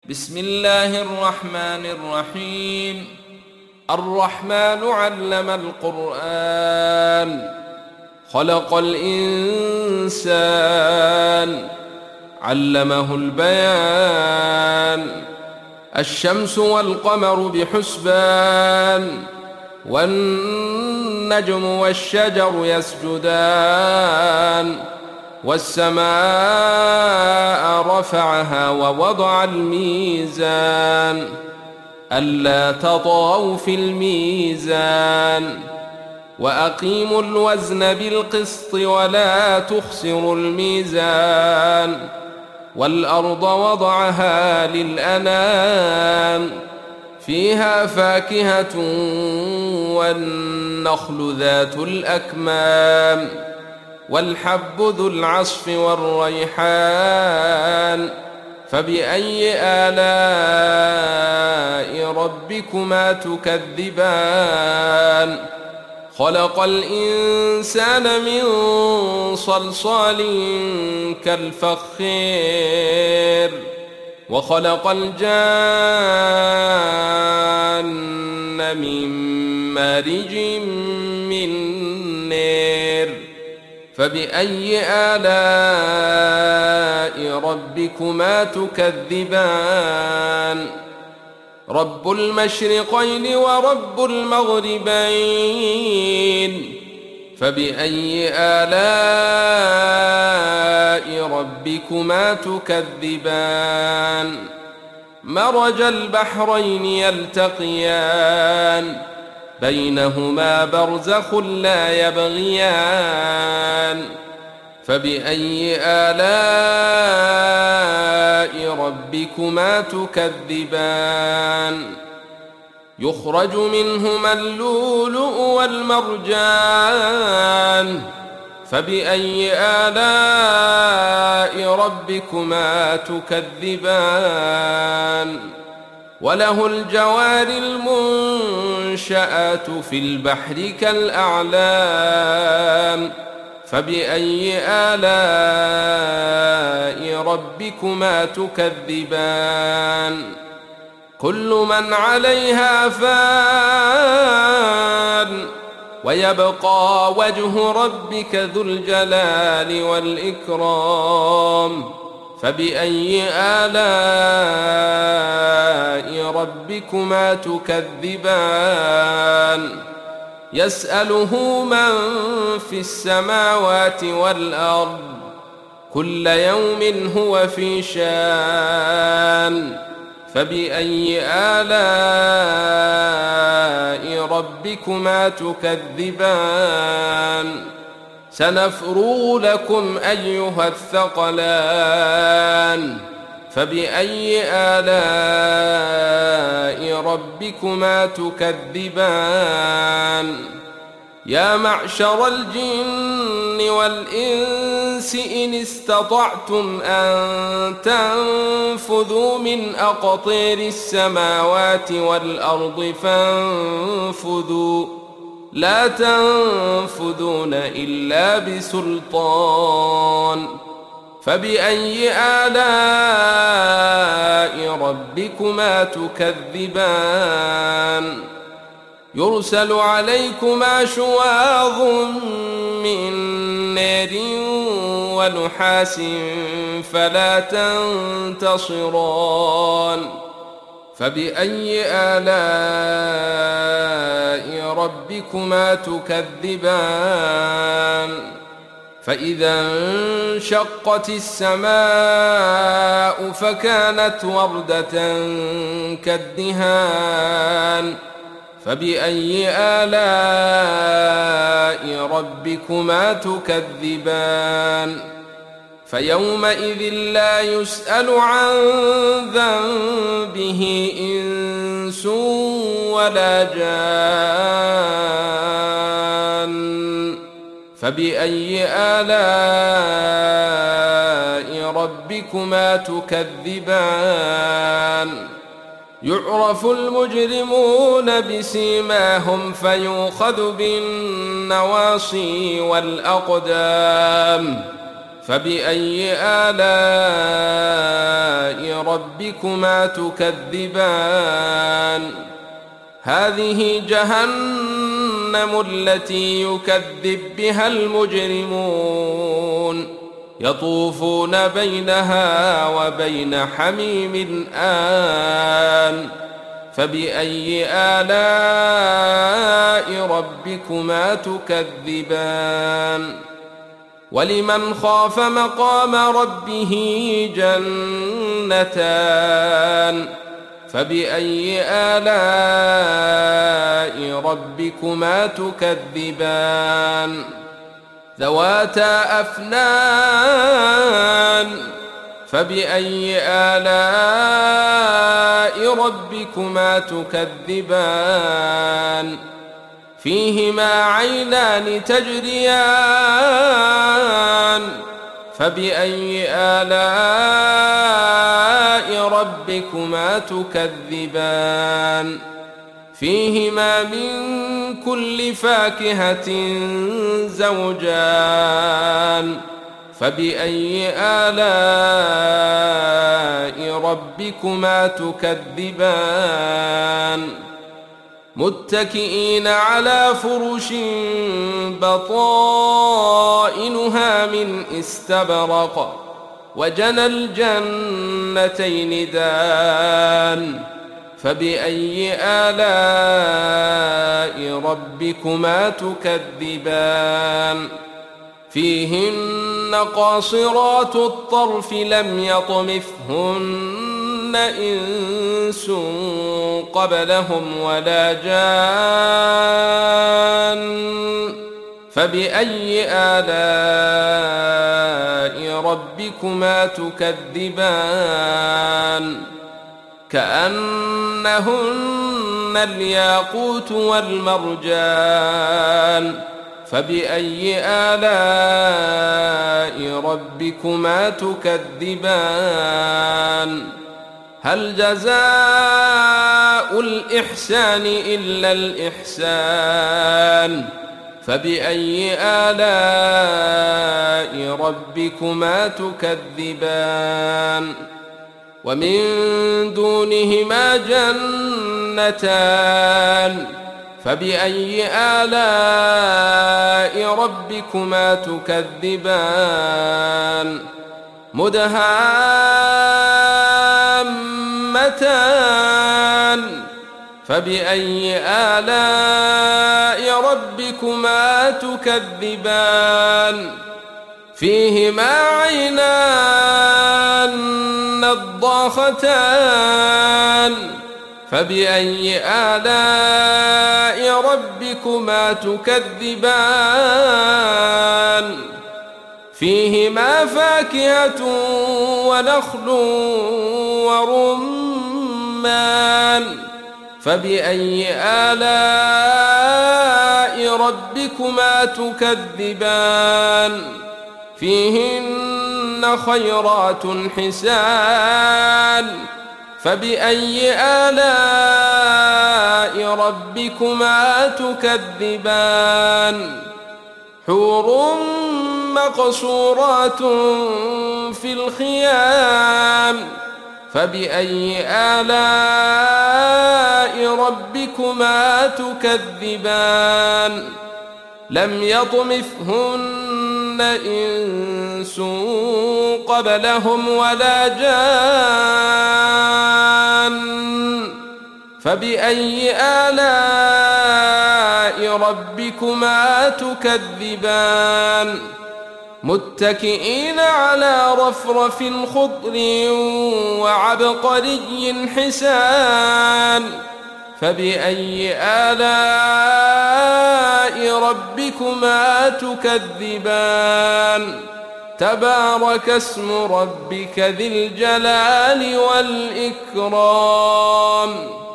بسم الله الرحمن الرحيم. الرحمن علم القرآن، خلق الإنسان، علمه البيان. الشمس والقمر بحسبان، والنجم والشجر يسجدان، والسماء رفعها ووضع الميزان ألا تطغوا في الميزان، وأقيموا الوزن بالقسط ولا تخسروا الميزان. والأرض وضعها للأنام، فيها فاكهة والنخل ذات الأكمام، والحب ذو العصف والريحان. فبأي آلاء ربكما تكذبان؟ خلق الإنسان من صلصال كالفخار، وخلق الجان من مارج من نار. فبأي آلاء ربكما تكذبان؟ رب المشرقين ورب المغربين. فبأي آلاء ربكما تكذبان؟ مرج البحرين يلتقيان، بينهما برزخ لا يبغيان. فبأي آلاء ربكما تكذبان؟ يخرج منهما اللؤلؤ والمرجان. فبأي آلاء ربكما تكذبان؟ وله الجوار المنشآت في البحر كالأعلام. فبأي آلاء ربكما تكذبان؟ كل من عليها فان، ويبقى وجه ربك ذو الجلال والإكرام. فبأي آلاء ربكما تكذبان؟ يسأله من في السماوات والأرض، كل يوم هو في شان. فبأي آلاء ربكما تكذبان؟ سنفرغ لكم أيها الثقلان. فبأي آلاء ربكما تكذبان؟ يا معشر الجن والإنس إن استطعتم أن تنفذوا من أقطير السماوات والأرض فانفذوا، لا تنفذون إلا بسلطان. فبأي آلاء ربكما تكذبان؟ يرسل عليكما شواظ من نار ونحاس فلا تنتصران. فبأي آلاء ربكما تكذبان؟ فإذا انشقت السماء فكانت وردة كالدهان. فبأي آلاء ربكما تكذبان؟ فيومئذ لا يسأل عن ذنبه إنس ولا جان. فبأي آلاء ربكما تكذبان؟ يعرف المجرمون بسيماهم فيؤخذ بالنواصي والأقدام. فبأي آلاء ربكما تكذبان هذه جهنم التي يكذب بها المجرمون يطوفون بينها وبين حميم آن فبأي آلاء ربكما تكذبان ولمن خاف مقام ربه جنتان فبأي آلاء ربكما تكذبان ذواتا أفنان فبأي آلاء ربكما تكذبان فيهما عينان تجريان فبأي آلاء ربكما تكذبان فيهما من كل فاكهة زوجان فبأي آلاء ربكما تكذبان متكئين على فرش بطائنها من استبرق وجنى الجنتين دان فبأي آلاء ربكما تكذبان فيهن قاصرات الطرف لم يطمثهن إنس قبلهم ولا جان فبأي آلاء ربكما تكذبان كأنهن الياقوت والمرجان فبأي آلاء ربكما تكذبان هل جزاء الإحسان إلا الإحسان فبأي آلاء ربكما تكذبان ومن دونهما جنتان فبأي آلاء ربكما تكذبان مدهامتان فبأي آلاء ربكما تكذبان فيهما عينان نضاختان فبأي آلاء ربكما تكذبان فيهما فاكهة ونخل ورمان فبأي آلاء ربكما تكذبان فيهن خيرات حسان فبأي آلاء ربكما تكذبان حور مقصورات في الخيام فبأي آلاء ربكما تكذبان لم يطمثهن إنس قبلهم ولا جان فبأي آلاء ربكما تكذبان متكئين على رفرف خضر وعبقري حسان فبأي آلاء ربكما تكذبان تبارك اسم ربك ذي الجلال والإكرام